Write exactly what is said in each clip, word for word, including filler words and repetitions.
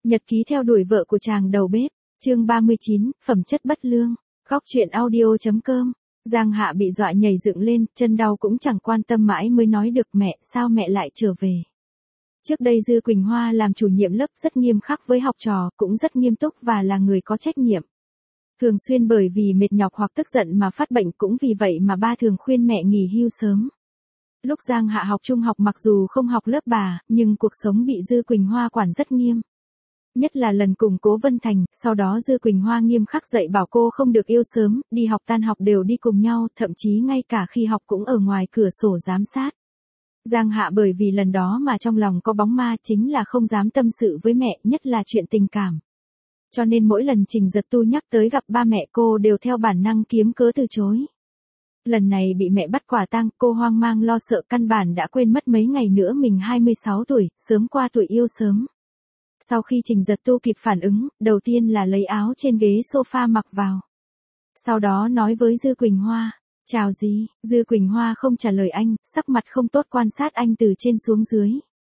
Nhật ký theo đuổi vợ của chàng đầu bếp, chương ba mươi chín, phẩm chất bất lương, góc truyện audio chấm com. Giang Hạ bị dọa nhảy dựng lên, chân đau cũng chẳng quan tâm mãi mới nói được mẹ, sao mẹ lại trở về. Trước đây Dư Quỳnh Hoa làm chủ nhiệm lớp rất nghiêm khắc với học trò, cũng rất nghiêm túc và là người có trách nhiệm. Thường xuyên bởi vì mệt nhọc hoặc tức giận mà phát bệnh, cũng vì vậy mà ba thường khuyên mẹ nghỉ hưu sớm. Lúc Giang Hạ học trung học mặc dù không học lớp bà, nhưng cuộc sống bị Dư Quỳnh Hoa quản rất nghiêm. Nhất là lần cùng Cố Vân Thành, sau đó Dư Quỳnh Hoa nghiêm khắc dạy bảo cô không được yêu sớm, đi học tan học đều đi cùng nhau, thậm chí ngay cả khi học cũng ở ngoài cửa sổ giám sát. Giang Hạ bởi vì lần đó mà trong lòng có bóng ma, chính là không dám tâm sự với mẹ, nhất là chuyện tình cảm. Cho nên mỗi lần Trình Giật Tu nhắc tới gặp ba mẹ cô đều theo bản năng kiếm cớ từ chối. Lần này bị mẹ bắt quả tang, cô hoang mang lo sợ, căn bản đã quên mất mấy ngày nữa mình hai mươi sáu tuổi, sớm qua tuổi yêu sớm. Sau khi Trình Giật Tu kịp phản ứng, đầu tiên là lấy áo trên ghế sofa mặc vào. Sau đó nói với Dư Quỳnh Hoa, chào gì, Dư Quỳnh Hoa không trả lời anh, sắc mặt không tốt quan sát anh từ trên xuống dưới.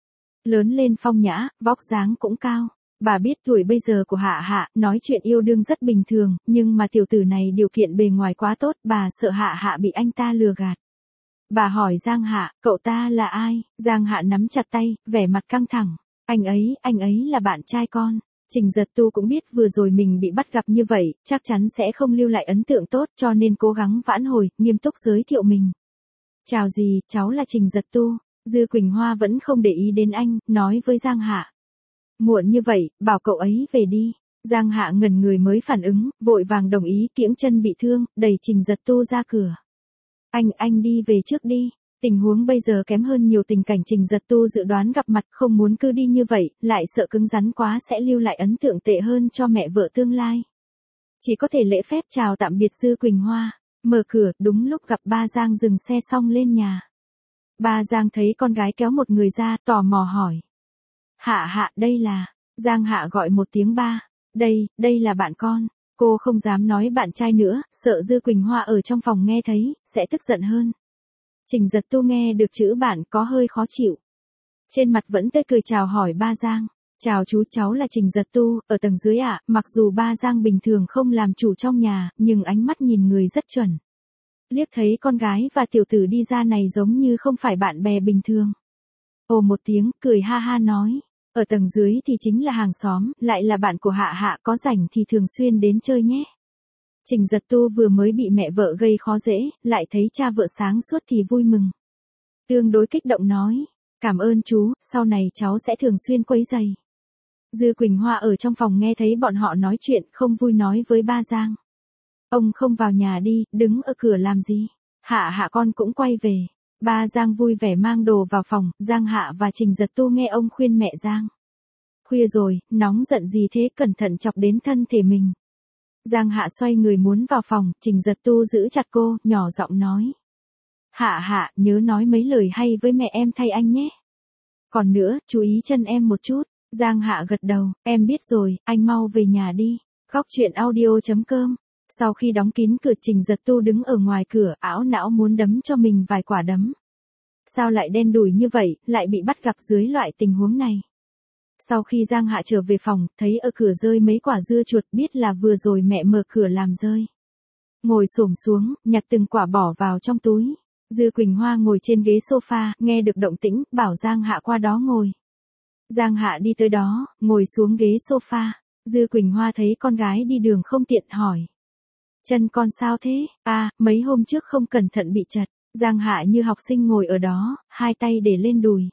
Lớn lên phong nhã, vóc dáng cũng cao. Bà biết tuổi bây giờ của Hạ Hạ, nói chuyện yêu đương rất bình thường, nhưng mà tiểu tử này điều kiện bề ngoài quá tốt, bà sợ Hạ Hạ bị anh ta lừa gạt. Bà hỏi Giang Hạ, cậu ta là ai? Giang Hạ nắm chặt tay, vẻ mặt căng thẳng. Anh ấy, anh ấy là bạn trai con. Trình Giật Tu cũng biết vừa rồi mình bị bắt gặp như vậy, chắc chắn sẽ không lưu lại ấn tượng tốt, cho nên cố gắng vãn hồi, nghiêm túc giới thiệu mình. Chào dì, cháu là Trình Giật Tu. Dư Quỳnh Hoa vẫn không để ý đến anh, nói với Giang Hạ. Muộn như vậy, bảo cậu ấy về đi. Giang Hạ ngẩn người mới phản ứng, vội vàng đồng ý, kiễng chân bị thương, đẩy Trình Giật Tu ra cửa. Anh, anh đi về trước đi. Tình huống bây giờ kém hơn nhiều tình cảnh Trình Giật Tu dự đoán gặp mặt, không muốn cứ đi như vậy, lại sợ cứng rắn quá sẽ lưu lại ấn tượng tệ hơn cho mẹ vợ tương lai. Chỉ có thể lễ phép chào tạm biệt Dư Quỳnh Hoa, mở cửa, đúng lúc gặp ba Giang dừng xe xong lên nhà. Ba Giang thấy con gái kéo một người ra, tò mò hỏi. Hạ Hạ, đây là, Giang Hạ gọi một tiếng ba, đây, đây là bạn con. Cô không dám nói bạn trai nữa, sợ Dư Quỳnh Hoa ở trong phòng nghe thấy, sẽ tức giận hơn. Trình Giật Tu nghe được chữ bạn có hơi khó chịu. Trên mặt vẫn tươi cười chào hỏi ba Giang. Chào chú, cháu là Trình Giật Tu, ở tầng dưới ạ. Mặc dù ba Giang bình thường không làm chủ trong nhà, nhưng ánh mắt nhìn người rất chuẩn. Liếc thấy con gái và tiểu tử đi ra này giống như không phải bạn bè bình thường. Ồ một tiếng, cười ha ha nói. Ở tầng dưới thì chính là hàng xóm, lại là bạn của Hạ Hạ, có rảnh thì thường xuyên đến chơi nhé. Trình Giật Tu vừa mới bị mẹ vợ gây khó dễ, lại thấy cha vợ sáng suốt thì vui mừng. Tương đối kích động nói, cảm ơn chú, sau này cháu sẽ thường xuyên quấy rầy. Dư Quỳnh Hoa ở trong phòng nghe thấy bọn họ nói chuyện, không vui nói với ba Giang. Ông không vào nhà đi, đứng ở cửa làm gì? Hạ Hạ con cũng quay về. Ba Giang vui vẻ mang đồ vào phòng, Giang Hạ và Trình Giật Tu nghe ông khuyên mẹ Giang. Khuya rồi, nóng giận gì thế, cẩn thận chọc đến thân thể mình. Giang Hạ xoay người muốn vào phòng, Trình Giật Tu giữ chặt cô, nhỏ giọng nói. Hạ Hạ, nhớ nói mấy lời hay với mẹ em thay anh nhé. Còn nữa, chú ý chân em một chút. Giang Hạ gật đầu, em biết rồi, anh mau về nhà đi. Góc truyện audio chấm com. Sau khi đóng kín cửa, Trình Giật Tu đứng ở ngoài cửa, ảo não muốn đấm cho mình vài quả đấm. Sao lại đen đủi như vậy, lại bị bắt gặp dưới loại tình huống này. Sau khi Giang Hạ trở về phòng, thấy ở cửa rơi mấy quả dưa chuột, biết là vừa rồi mẹ mở cửa làm rơi. Ngồi xổm xuống, nhặt từng quả bỏ vào trong túi. Dư Quỳnh Hoa ngồi trên ghế sofa, nghe được động tĩnh, bảo Giang Hạ qua đó ngồi. Giang Hạ đi tới đó, ngồi xuống ghế sofa. Dư Quỳnh Hoa thấy con gái đi đường không tiện hỏi. Chân con sao thế? À, mấy hôm trước không cẩn thận bị trật. Giang Hạ như học sinh ngồi ở đó, hai tay để lên đùi.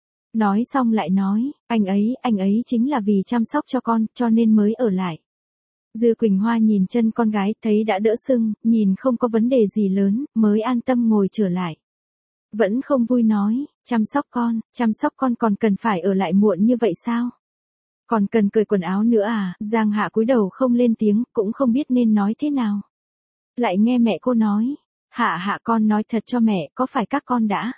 Nói xong lại nói, anh ấy, anh ấy chính là vì chăm sóc cho con, cho nên mới ở lại. Dư Quỳnh Hoa nhìn chân con gái, thấy đã đỡ sưng, nhìn không có vấn đề gì lớn, mới an tâm ngồi trở lại. Vẫn không vui nói, chăm sóc con, chăm sóc con còn cần phải ở lại muộn như vậy sao? Còn cần cởi quần áo nữa à? Giang Hạ cúi đầu không lên tiếng, cũng không biết nên nói thế nào. Lại nghe mẹ cô nói, Hạ Hạ con nói thật cho mẹ, có phải các con đã,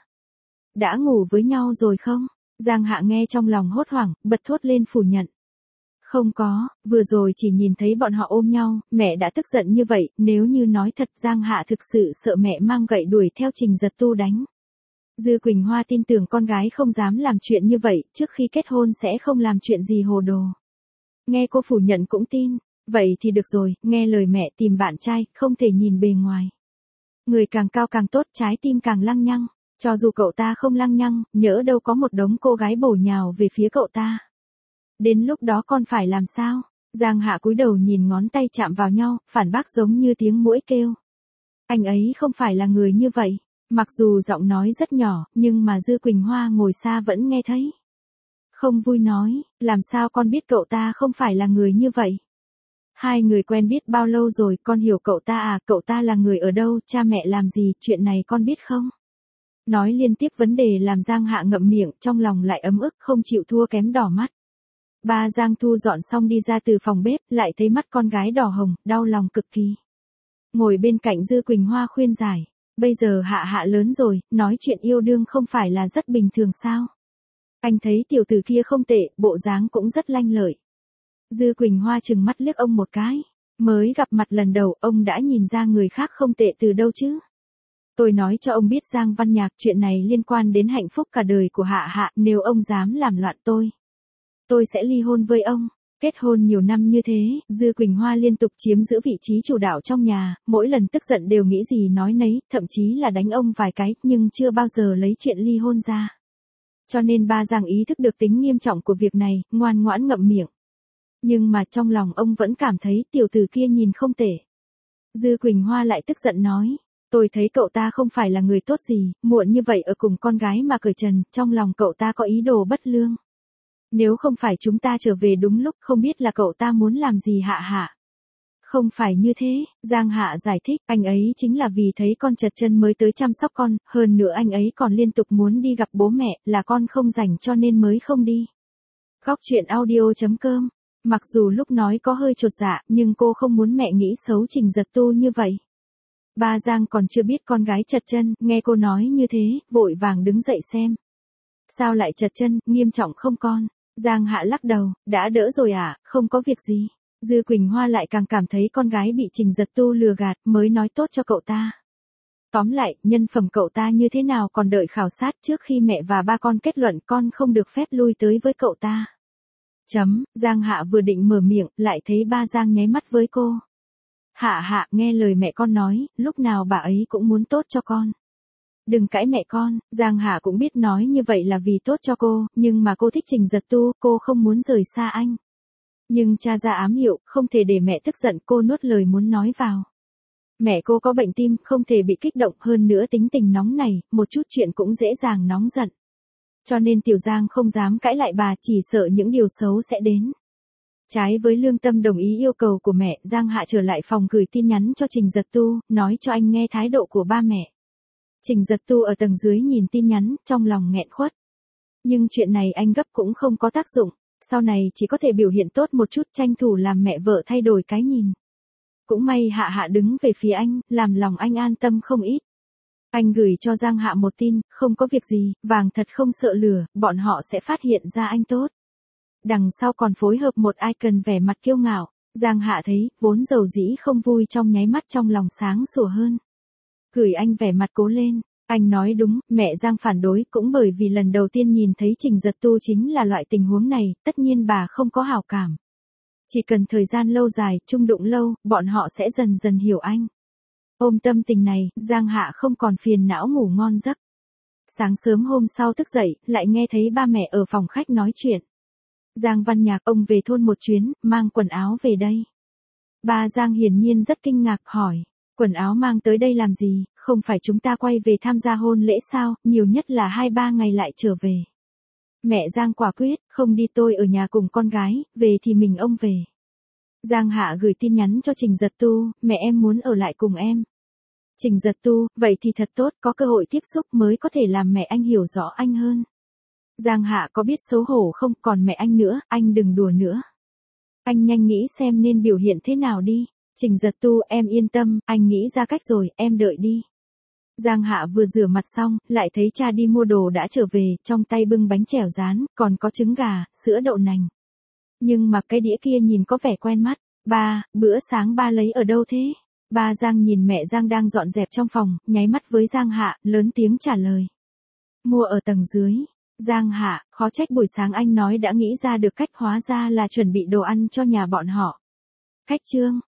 đã ngủ với nhau rồi không? Giang Hạ nghe trong lòng hốt hoảng, bật thốt lên phủ nhận. Không có, vừa rồi chỉ nhìn thấy bọn họ ôm nhau, mẹ đã tức giận như vậy, nếu như nói thật Giang Hạ thực sự sợ mẹ mang gậy đuổi theo Trình Giật Tu đánh. Dư Quỳnh Hoa tin tưởng con gái không dám làm chuyện như vậy, trước khi kết hôn sẽ không làm chuyện gì hồ đồ. nghe cô phủ nhận cũng tin. Vậy thì được rồi, nghe lời mẹ tìm bạn trai, không thể nhìn bề ngoài. Người càng cao càng tốt, trái tim càng lăng nhăng. Cho dù cậu ta không lăng nhăng, nhỡ đâu có một đống cô gái bổ nhào về phía cậu ta. Đến lúc đó con phải làm sao? Giang Hạ cúi đầu nhìn ngón tay chạm vào nhau, phản bác giống như tiếng muỗi kêu. Anh ấy không phải là người như vậy. Mặc dù giọng nói rất nhỏ, nhưng mà Dư Quỳnh Hoa ngồi xa vẫn nghe thấy. Không vui nói, làm sao con biết cậu ta không phải là người như vậy? Hai người quen biết bao lâu rồi, con hiểu cậu ta à, cậu ta là người ở đâu, cha mẹ làm gì, chuyện này con biết không? Nói liên tiếp vấn đề làm Giang Hạ ngậm miệng, trong lòng lại ấm ức không chịu thua kém đỏ mắt. Ba Giang Thu dọn xong đi ra từ phòng bếp, lại thấy mắt con gái đỏ hồng, đau lòng cực kỳ. Ngồi bên cạnh Dư Quỳnh Hoa khuyên giải, bây giờ Hạ Hạ lớn rồi, nói chuyện yêu đương không phải là rất bình thường sao? Anh thấy tiểu tử kia không tệ, bộ dáng cũng rất lanh lợi. Dư Quỳnh Hoa trừng mắt liếc ông một cái, mới gặp mặt lần đầu, ông đã nhìn ra người khác không tệ từ đâu chứ? Tôi nói cho ông biết Giang Văn Nhạc, chuyện này liên quan đến hạnh phúc cả đời của Hạ Hạ, nếu ông dám làm loạn tôi, tôi sẽ ly hôn với ông. Kết hôn nhiều năm như thế, Dư Quỳnh Hoa liên tục chiếm giữ vị trí chủ đạo trong nhà, mỗi lần tức giận đều nghĩ gì nói nấy, thậm chí là đánh ông vài cái, nhưng chưa bao giờ lấy chuyện ly hôn ra. Cho nên ba Giang ý thức được tính nghiêm trọng của việc này, ngoan ngoãn ngậm miệng. Nhưng mà trong lòng ông vẫn cảm thấy tiểu tử kia nhìn không tệ. Dư Quỳnh Hoa lại tức giận nói, tôi thấy cậu ta không phải là người tốt gì, muộn như vậy ở cùng con gái mà cởi trần, trong lòng cậu ta có ý đồ bất lương. Nếu không phải chúng ta trở về đúng lúc, không biết là cậu ta muốn làm gì Hạ Hạ. Không phải như thế, Giang Hạ giải thích, anh ấy chính là vì thấy con chật chân mới tới chăm sóc con, hơn nữa anh ấy còn liên tục muốn đi gặp bố mẹ, là con không rảnh cho nên mới không đi. Góc truyện audio chấm com. Mặc dù lúc nói có hơi chột dạ, nhưng cô không muốn mẹ nghĩ xấu Trình Giật Tu như vậy. Ba Giang còn chưa biết con gái chật chân, nghe cô nói như thế, vội vàng đứng dậy xem. Sao lại chật chân, nghiêm trọng không con? Giang Hạ lắc đầu, đã đỡ rồi à, không có việc gì. Dư Quỳnh Hoa lại càng cảm thấy con gái bị Trình Giật Tu lừa gạt, mới nói tốt cho cậu ta. Tóm lại, nhân phẩm cậu ta như thế nào còn đợi khảo sát, trước khi mẹ và ba con kết luận con không được phép lui tới với cậu ta. Chấm, Giang Hạ vừa định mở miệng, lại thấy ba Giang nháy mắt với cô. Hạ Hạ, nghe lời mẹ con nói, lúc nào bà ấy cũng muốn tốt cho con. Đừng cãi mẹ con, Giang Hạ cũng biết nói như vậy là vì tốt cho cô, nhưng mà cô thích Trình Giật Tu, cô không muốn rời xa anh. Nhưng cha ra ám hiệu, không thể để mẹ tức giận, cô nuốt lời muốn nói vào. Mẹ cô có bệnh tim, không thể bị kích động, hơn nữa tính tình nóng này, một chút chuyện cũng dễ dàng nóng giận. Cho nên Tiểu Giang không dám cãi lại bà, chỉ sợ những điều xấu sẽ đến. Trái với lương tâm đồng ý yêu cầu của mẹ, Giang Hạ trở lại phòng gửi tin nhắn cho Trình Giật Tu, nói cho anh nghe thái độ của ba mẹ. Trình Giật Tu ở tầng dưới nhìn tin nhắn, trong lòng nghẹn khuất. Nhưng chuyện này anh gấp cũng không có tác dụng, sau này chỉ có thể biểu hiện tốt một chút, tranh thủ làm mẹ vợ thay đổi cái nhìn. Cũng may Hạ Hạ đứng về phía anh, làm lòng anh an tâm không ít. Anh gửi cho Giang Hạ một tin, không có việc gì, vàng thật không sợ lửa, bọn họ sẽ phát hiện ra anh tốt. Đằng sau còn phối hợp một icon vẻ mặt kiêu ngạo, Giang Hạ thấy, vốn dầu dĩ không vui trong nháy mắt trong lòng sáng sủa hơn. Gửi anh vẻ mặt cố lên, anh nói đúng, mẹ Giang phản đối cũng bởi vì lần đầu tiên nhìn thấy Trình Giật Tu chính là loại tình huống này, tất nhiên bà không có hảo cảm. Chỉ cần thời gian lâu dài, chung đụng lâu, bọn họ sẽ dần dần hiểu anh. Ôm tâm tình này, Giang Hạ không còn phiền não ngủ ngon giấc. Sáng sớm hôm sau thức dậy, lại nghe thấy ba mẹ ở phòng khách nói chuyện. Giang Văn Nhạc, ông về thôn một chuyến, mang quần áo về đây. Ba Giang hiển nhiên rất kinh ngạc, hỏi, quần áo mang tới đây làm gì, không phải chúng ta quay về tham gia hôn lễ sao, nhiều nhất là hai ba ngày lại trở về. Mẹ Giang quả quyết, không đi, tôi ở nhà cùng con gái, về thì mình ông về. Giang Hạ gửi tin nhắn cho Trình Giật Tu, mẹ em muốn ở lại cùng em. Trình Giật Tu, vậy thì thật tốt, có cơ hội tiếp xúc mới có thể làm mẹ anh hiểu rõ anh hơn. Giang Hạ có biết xấu hổ không, còn mẹ anh nữa, anh đừng đùa nữa. Anh nhanh nghĩ xem nên biểu hiện thế nào đi. Trình Giật Tu, em yên tâm, anh nghĩ ra cách rồi, em đợi đi. Giang Hạ vừa rửa mặt xong, lại thấy cha đi mua đồ đã trở về, trong tay bưng bánh chèo rán, còn có trứng gà, sữa đậu nành. Nhưng mà cái đĩa kia nhìn có vẻ quen mắt. Ba, bữa sáng ba lấy ở đâu thế? Ba Giang nhìn mẹ Giang đang dọn dẹp trong phòng, nháy mắt với Giang Hạ, lớn tiếng trả lời. Mua ở tầng dưới. Giang Hạ, khó trách buổi sáng anh nói đã nghĩ ra được cách, hóa ra là chuẩn bị đồ ăn cho nhà bọn họ. Khách Trương,